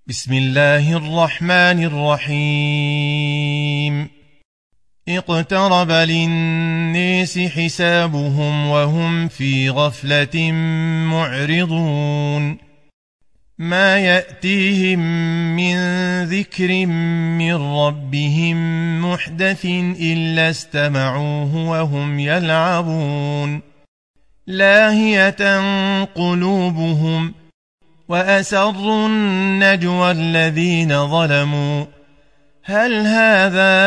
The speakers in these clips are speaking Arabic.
بسم الله الرحمن الرحيم اقترب للناس حسابهم وهم في غفلة معرضون ما يأتيهم من ذكر من ربهم محدث إلا استمعوه وهم يلعبون لاهية قلوبهم وأسروا النجوى الذين ظلموا هل هذا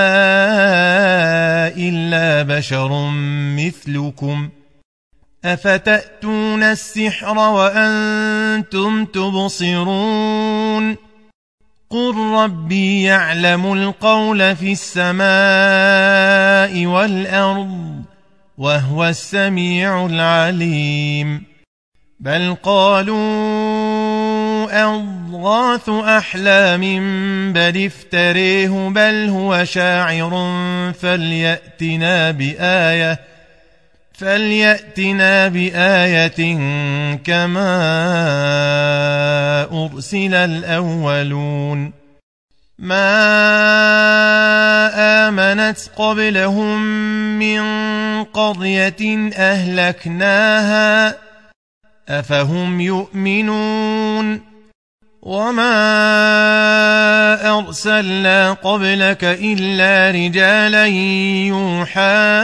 إلا بشر مثلكم أفتأتون السحر وأنتم تبصرون قل ربي يعلم القول في السماء والأرض وهو السميع العليم بل قالوا أضغاث أحلام بل افتريه بل هو شاعر فليأتنا بآية كما أرسل الأولون ما آمنت قبلهم من قرية أهلكناها أفهم يؤمنون وما أرسلنا قبلك إلا رجالا يوحى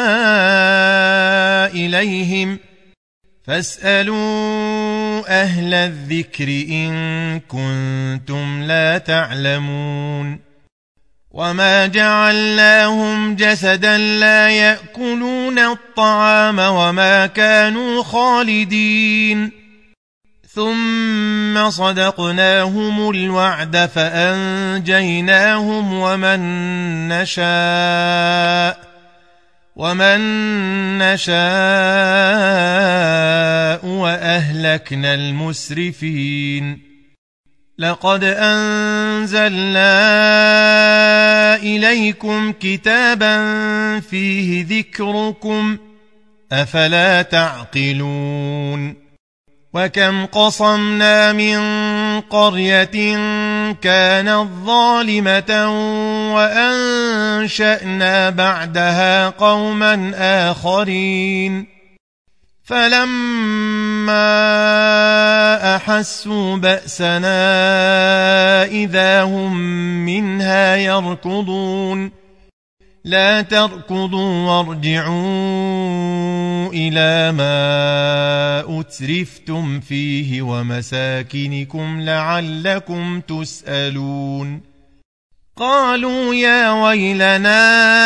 إليهم فاسألوا أهل الذكر إن كنتم لا تعلمون وما جعلناهم جسدا لا يأكلون الطعام وما كانوا خالدين ثم صدقناهم الوعد فأنجيناهم ومن نشاء وأهلكنا المسرفين لقد أنزلنا إليكم كتابا فيه ذكركم أفلا تعقلون وكم قصمنا من قرية كانت ظالمة وأنشأنا بعدها قوما آخرين فلما أحسوا بأسنا إذا هم منها يركضون لا تركضوا وارجعوا إلى ما أترفتم فيه ومساكنكم لعلكم تسألون قالوا يا ويلنا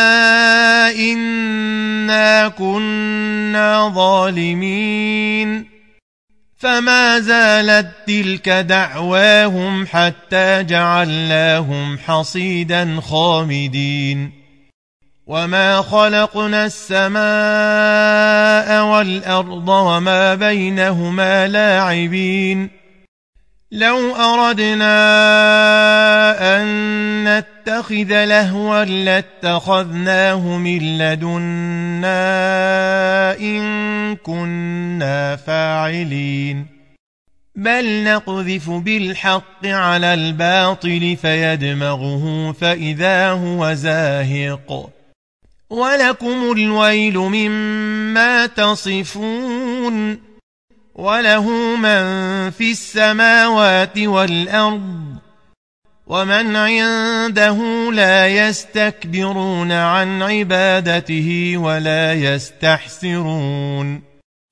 إنا كنا ظالمين فما زالت تلك دعواهم حتى جعلناهم حصيدا خامدين وما خلقنا السماء والأرض وما بينهما لاعبين لو أردنا أن نتخذ لهوا لاتخذناه من لدنا إن كنا فاعلين بل نقذف بالحق على الباطل فيدمغه فإذا هو زاهق ولكم الويل مما تصفون وله من في السماوات والأرض ومن عنده لا يستكبرون عن عبادته ولا يستحسرون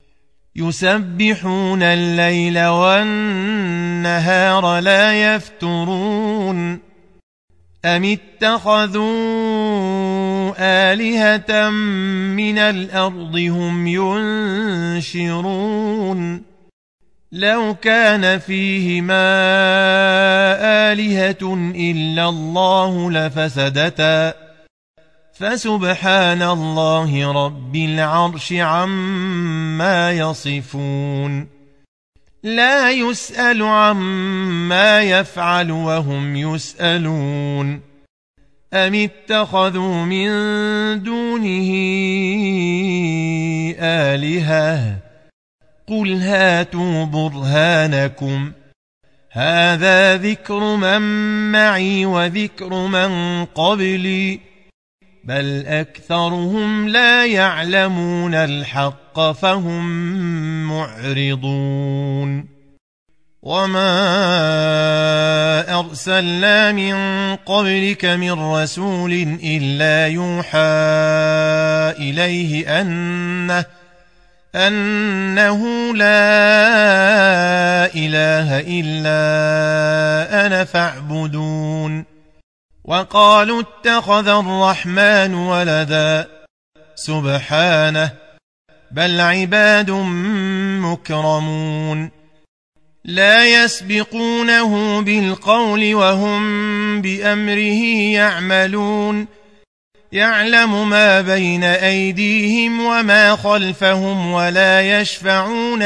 يسبحون الليل والنهار لا يفترون أم اتخذوا آلهة من الأرض هم ينشرون لو كان فيهما آلهة إلا الله لفسدتا فسبحان الله رب العرش عما يصفون لا يسأل عما يفعل وهم يسألون أم اتخذوا من دونه آلهة قل هاتوا برهانكم هذا ذكر من معي وذكر من قبلي بل أكثرهم لا يعلمون الحق فهم معرضون وما أرسلنا من قبلك من رسول إلا يوحى إليه أنه لا إله إلا أنا فاعبدون وقالوا اتخذ الرحمن ولدا سبحانه بل عباد مكرمون لا يسبقونه بالقول وهم بأمره يعملون يعلم ما بين أيديهم وما خلفهم ولا يشفعون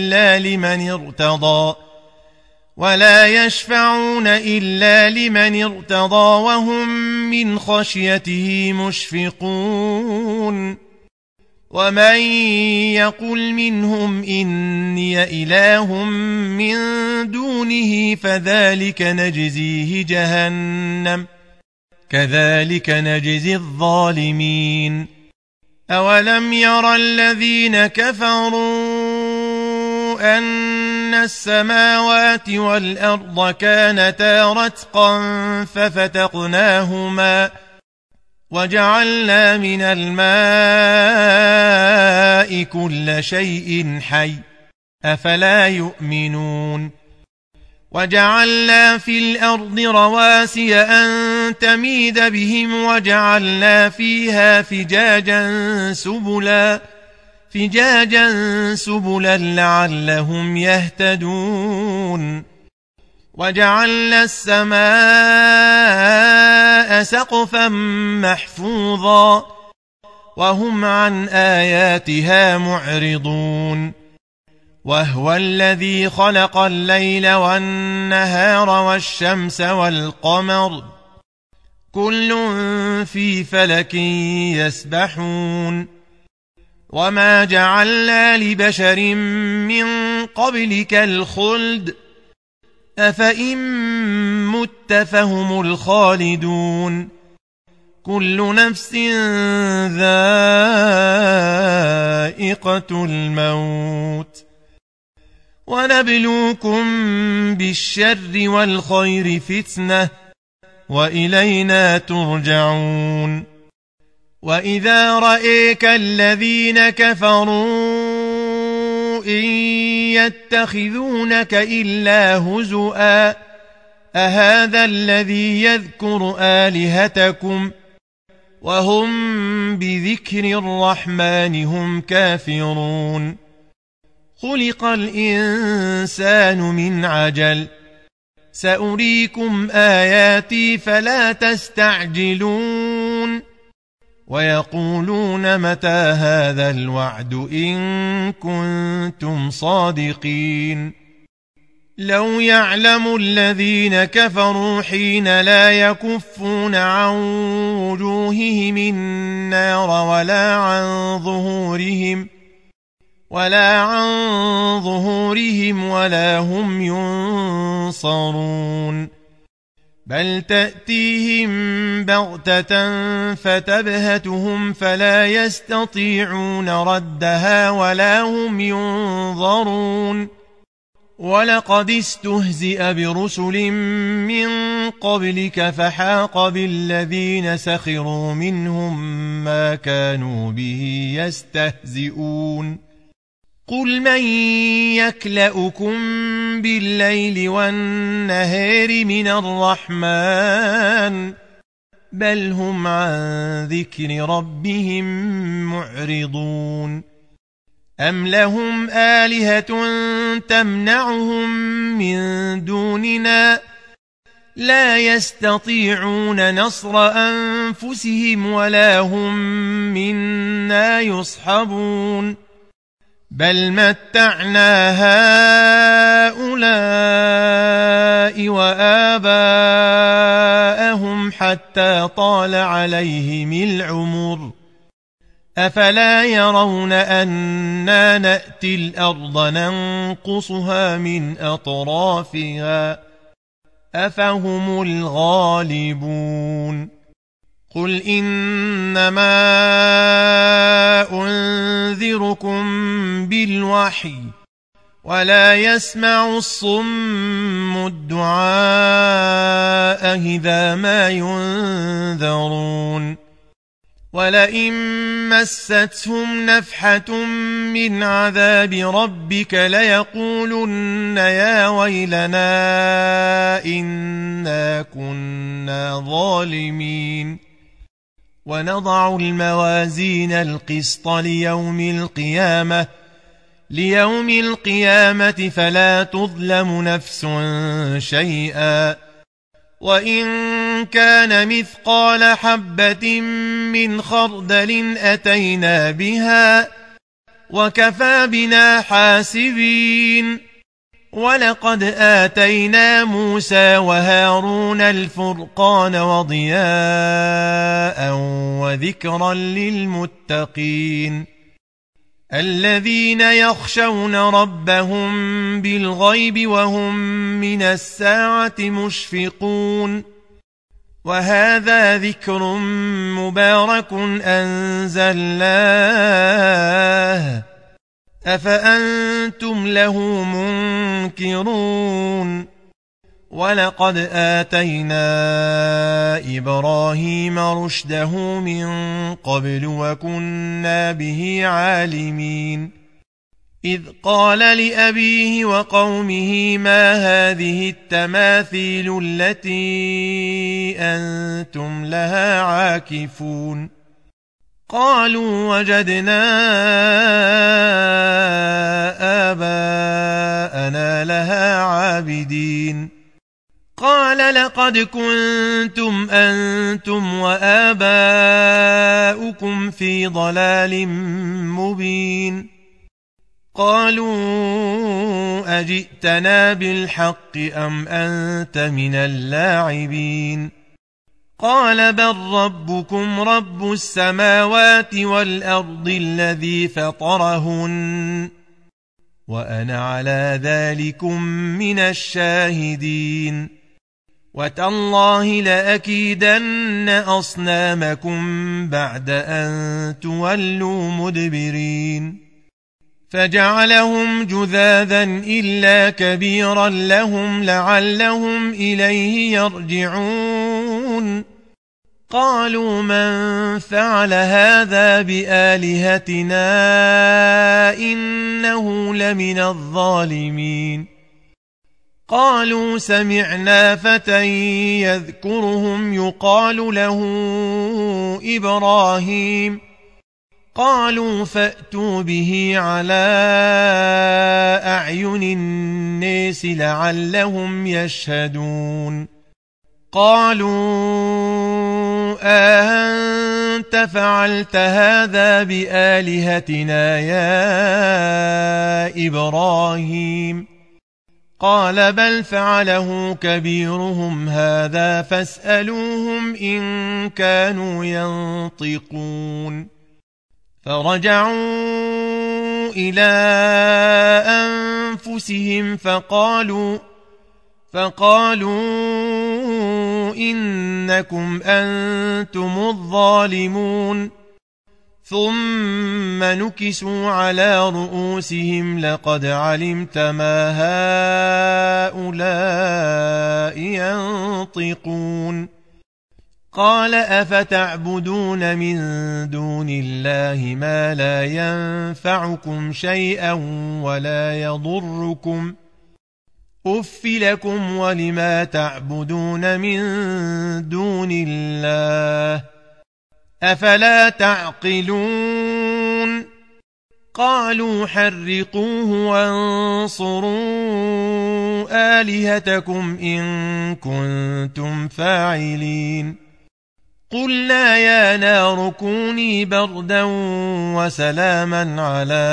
إلا لمن ارتضى وهم من خشيته مشفقون ومن يقل منهم إني إله من دونه فذلك نجزيه جهنم كذلك نجزي الظالمين أولم ير الذين كفروا أن السماوات والأرض كانتا رتقا ففتقناهما وجعلنا من الماء كل شيء حي أفلا يؤمنون وجعلنا في الأرض رواسي أن تميد بهم وجعلنا فيها فجاجا سبلا لعلهم يهتدون وجعلنا السماء سقفا محفوظا وهم عن آياتها معرضون وهو الذي خلق الليل والنهار والشمس والقمر كل في فلك يسبحون وما جعلنا لبشر من قبلك الخلد أفإن مت فهم الخالدون كل نفس ذائقة الموت ونبلوكم بالشر والخير فتنة وإلينا ترجعون وإذا رأيك الذين كفروا إن يتخذونك إلا هزؤا أهذا الذي يذكر آلهتكم وهم بذكر الرحمن هم كافرون خلق الإنسان من عجل سأريكم آياتي فلا تستعجلون ويقولون متى هذا الوعد إن كنتم صادقين لو يعلم الذين كفروا حين لا يكفون عن وجوههم النار ولا عن ظهورهم ولا هم ينصرون بل تأتيهم بغتة فتبهتهم فلا يستطيعون ردها ولا هم ينظرون ولقد استهزئ برسل من قبلك فحاق بالذين سخروا منهم ما كانوا به يستهزئون قل من يكلؤكم بالليل والنهار من الرحمن بل هم عن ذكر ربهم معرضون أم لهم آلهة تمنعهم من دوننا لا يستطيعون نصر أنفسهم ولا هم منا يصحبون بل متعنا هؤلاء وآباءهم حتى طال عليهم العمر أفلا يرون أنا نأتي الأرض ننقصها من أطرافها أفهم الغالبون قل إنما أنذركم بالوحي ولا يسمع الصم الدعاء إذا ما ينذرون ولئن مستهم نفحة من عذاب ربك ليقولن يا ويلنا إنا كنا ظالمين ونضع الموازين القسط ليوم القيامة فلا تظلم نفس شيئا وإن كان مثقال حبة من خردل أتينا بها وكفى بنا حاسبين ولقد آتينا موسى وهارون الفرقان وضياء وذكرا للمتقين الذين يخشون ربهم بالغيب وهم من الساعة مشفقون وهذا ذكر مبارك أنزلناه أفأنتم له منكرون ولقد آتينا إبراهيم رشده من قبل وكنا به عالمين إذ قال لأبيه وقومه ما هذه التماثيل التي أنتم لها عاكفون قالوا وجدنا آباءنا لها عابدين قال لقد كنتم أنتم وآباؤكم في ضلال مبين قالوا أجئتنا بالحق أم أنت من اللاعبين قال بل ربكم رب السماوات والأرض الذي فطرهن وأنا على ذلكم من الشاهدين وتالله لأكيدن أصنامكم بعد أن تولوا مدبرين فجعلهم جذاذا إلا كبيرا لهم لعلهم إليه يرجعون قالوا من فعل هذا بآلهتنا إنه لمن الظالمين قالوا سمعنا فتى يذكرهم يقال له إبراهيم قالوا فأتوا به على أعين الناس لعلهم يشهدون قالوا أأنت فعلت هذا بآلهتنا يا إبراهيم قال بل فعله كبيرهم هذا فاسألوهم إن كانوا ينطقون فرجعوا إلى أنفسهم فقالوا إنكم أنتم الظالمون ثم نكسوا على رؤوسهم لقد علمت ما هؤلاء ينطقون قال أفتعبدون من دون الله ما لا ينفعكم شيئا ولا يضركم أف لكم ولما تعبدون من دون الله أفلا تعقلون قالوا حرقوه وانصروا آلهتكم إن كنتم فاعلين قلنا يا نار كوني بردا وسلاما على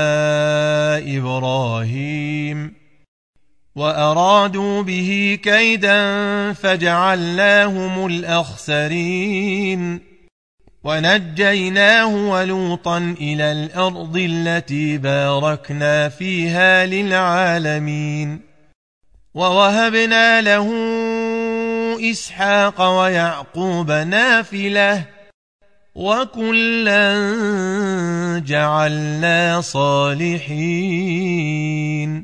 إبراهيم وأرادوا به كيدا فجعلناهم الأخسرين ونجيناه ولوطا إلى الأرض التي باركنا فيها للعالمين ووهبنا له إسحاق ويعقوب نافلة وكلا جعلنا صالحين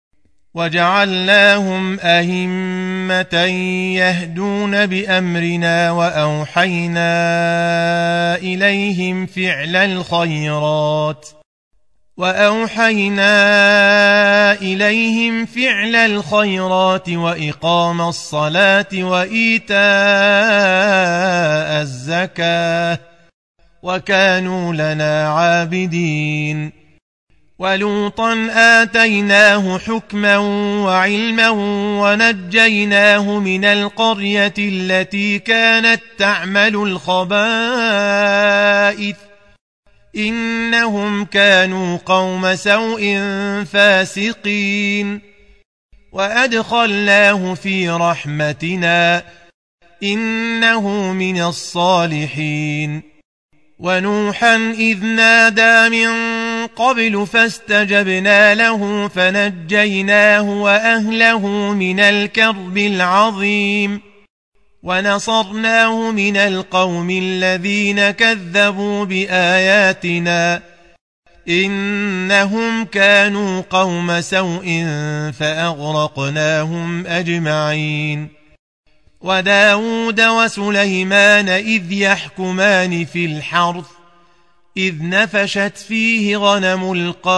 وجعلناهم أئمة يهدون بأمرنا وأوحينا إليهم فعل الخيرات وإقام الصلاة وإيتاء الزكاة وكانوا لنا عابدين ولوطا آتيناه حكما وعلما ونجيناه من القرية التي كانت تعمل الخبائث إنهم كانوا قوم سوء فاسقين وأدخلناه في رحمتنا إنه من الصالحين ونوحا إذ نادى من قبل فاستجبنا له فنجيناه وأهله من الكرب العظيم ونصرناه من القوم الذين كذبوا بآياتنا إنهم كانوا قوم سوء فأغرقناهم أجمعين وداود وسليمان إذ يحكمان في الحرث إذ نفشت فيه غنم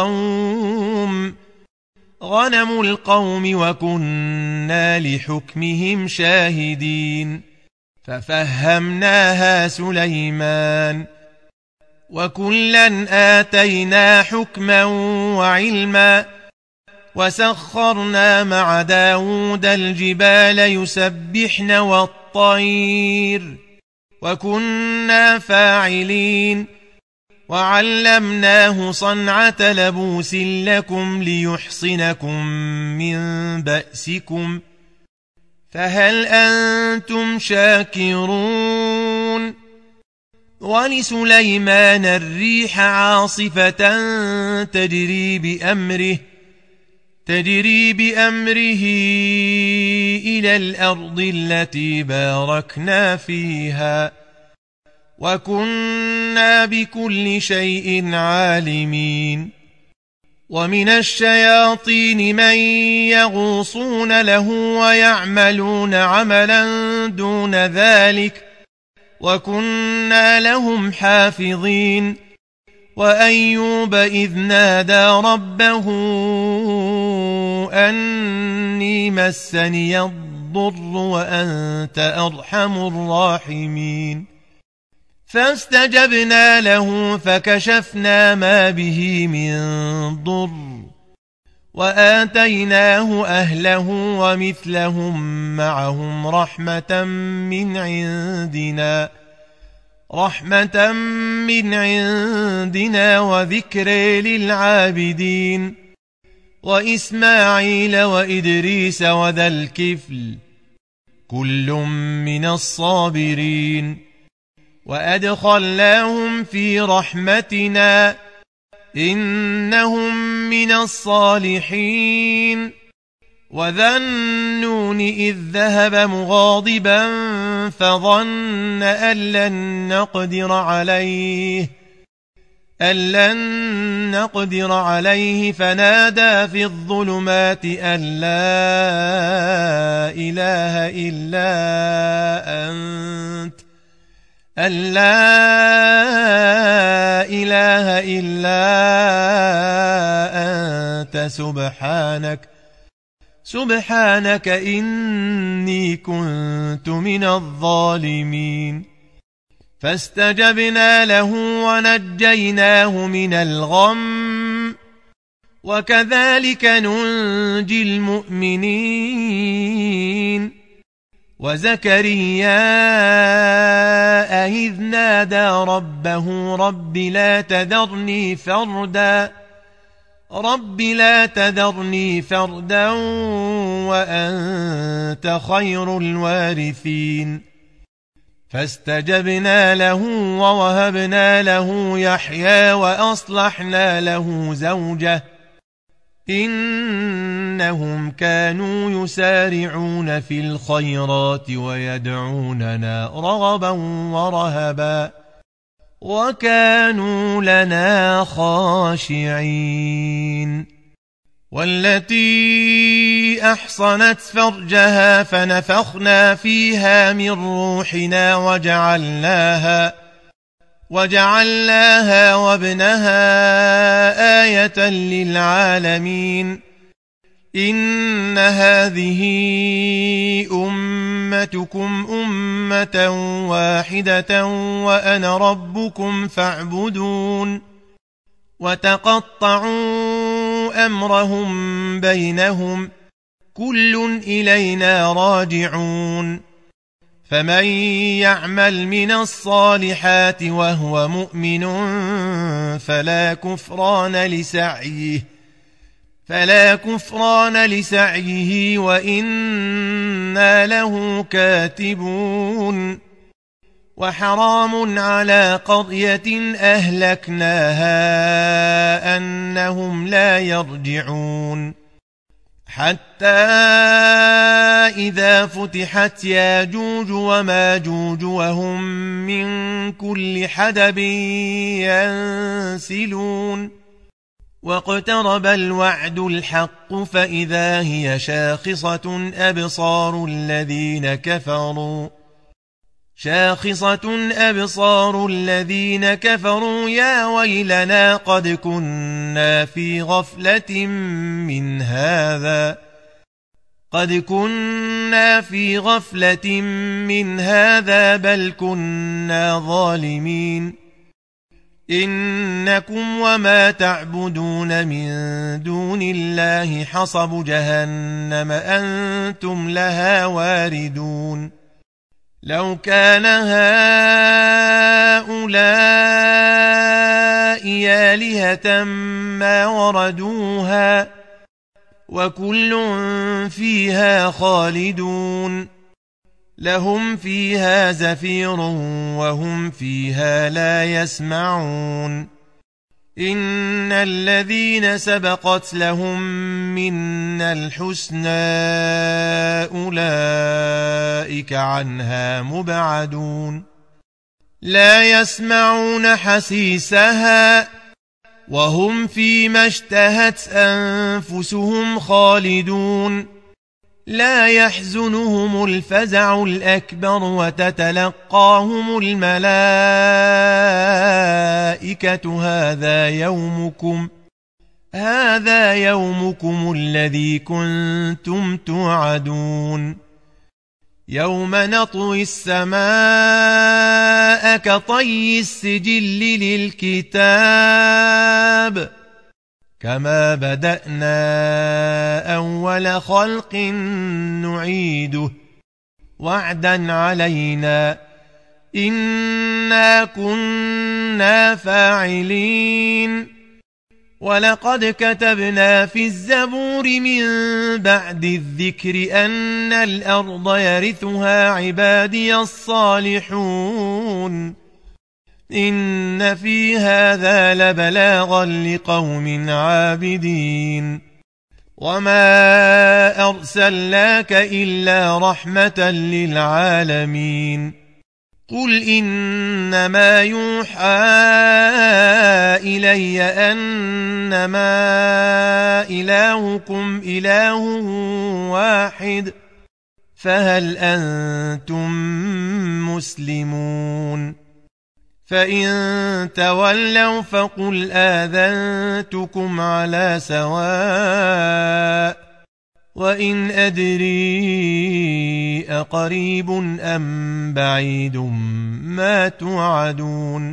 القوم وكنا لحكمهم شاهدين ففهمناها سليمان وكلا آتينا حكما وعلما وسخرنا مع داود الجبال يسبحن والطير وكنا فاعلين وعلمناه صنعة لبوس لكم ليحصنكم من بأسكم فهل أنتم شاكرون ولسليمان الريح عاصفة تجري بأمره إلى الأرض التي باركنا فيها وكنا بكل شيء عالمين ومن الشياطين من يغوصون له ويعملون عملا دون ذلك وكنا لهم حافظين وأيوب إذ نادى ربه أني مسني الضر وأنت أرحم الراحمين فاستجبنا له فكشفنا ما به من ضر وآتيناه أهله ومثلهم معهم رحمة من عندنا وذكر للعابدين وإسماعيل وإدريس وذا الكفل كل من الصابرين وأدخلناهم في رحمتنا إنهم من الصالحين وذا النون إذ ذهب مغاضبا فظن أن لن نقدر عليه فنادى في الظلمات أن لا إله إلا أنت سبحانك إني كنت من الظالمين فاستجبنا له ونجيناه من الغم وكذلك ننجي المؤمنين وزكريا إذ نادى ربه رب لا تذرني فردا وأنت خير الوارثين فاستجبنا له ووهبنا له يحيى وأصلحنا له زوجه إنهم كانوا يسارعون في الخيرات ويدعوننا رغبا ورهبا وكانوا لنا خاشعين والتي أحصنت فرجها فنفخنا فيها من روحنا وجعلناها وابنها آية للعالمين إن هذه أمتكم أمة واحدة وأنا ربكم فاعبدون وتقطعوا أمرهم بينهم كل إلينا راجعون فمن يعمل من الصالحات وهو مؤمن فلا كفران لسعيه وإنا له كاتبون وحرام على قرية أهلكناها أنهم لا يرجعون حتى إذا فتحت ياجوج وماجوج وهم من كل حدب ينسلون واقترب الوعد الحق فإذا هي شاخصة أبصار الذين كفروا يا ويلنا قد كنا في غفلة من هذا بل كنا ظالمين إنكم وما تعبدون من دون الله حصب جهنم أنتم لها واردون لو كان هؤلاء آلهة ما وردوها وكل فيها خالدون لهم فيها زفير وهم فيها لا يسمعون إن الذين سبقت لهم منا الحسنى أولئك عنها مبعدون لا يسمعون حسيسها وهم فيما اشتهت أنفسهم خالدون لا يحزنهم الفزع الأكبر وتتلقاهم الملائكة هذا يومكم الذي كنتم توعدون يوم نطوي السماء كطي السجل للكتاب كما بدأنا أول خلق نعيده وعدا علينا إنا كنا فاعلين ولقد كتبنا في الزبور من بعد الذكر أن الأرض يرثها عبادي الصالحون إن في هذا لبلاغا لقوم عابدين وما أرسلناك إلا رحمة للعالمين قل إنما يوحى إلي أنما إلهكم إله واحد فهل أنتم مسلمون فإن تولوا فقل آذنتكم على سواء وإن أدري أقريب أم بعيد ما توعدون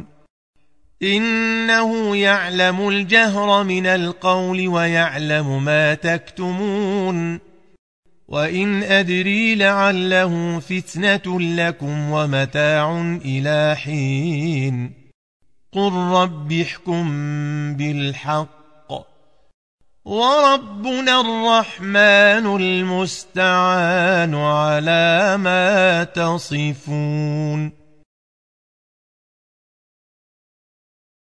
إنه يعلم الجهر من القول ويعلم ما تكتمون وإن أدري لعله فتنة لكم ومتاع إلى حين قل رب احكم بالحق وربنا الرحمن المستعان على ما تصفون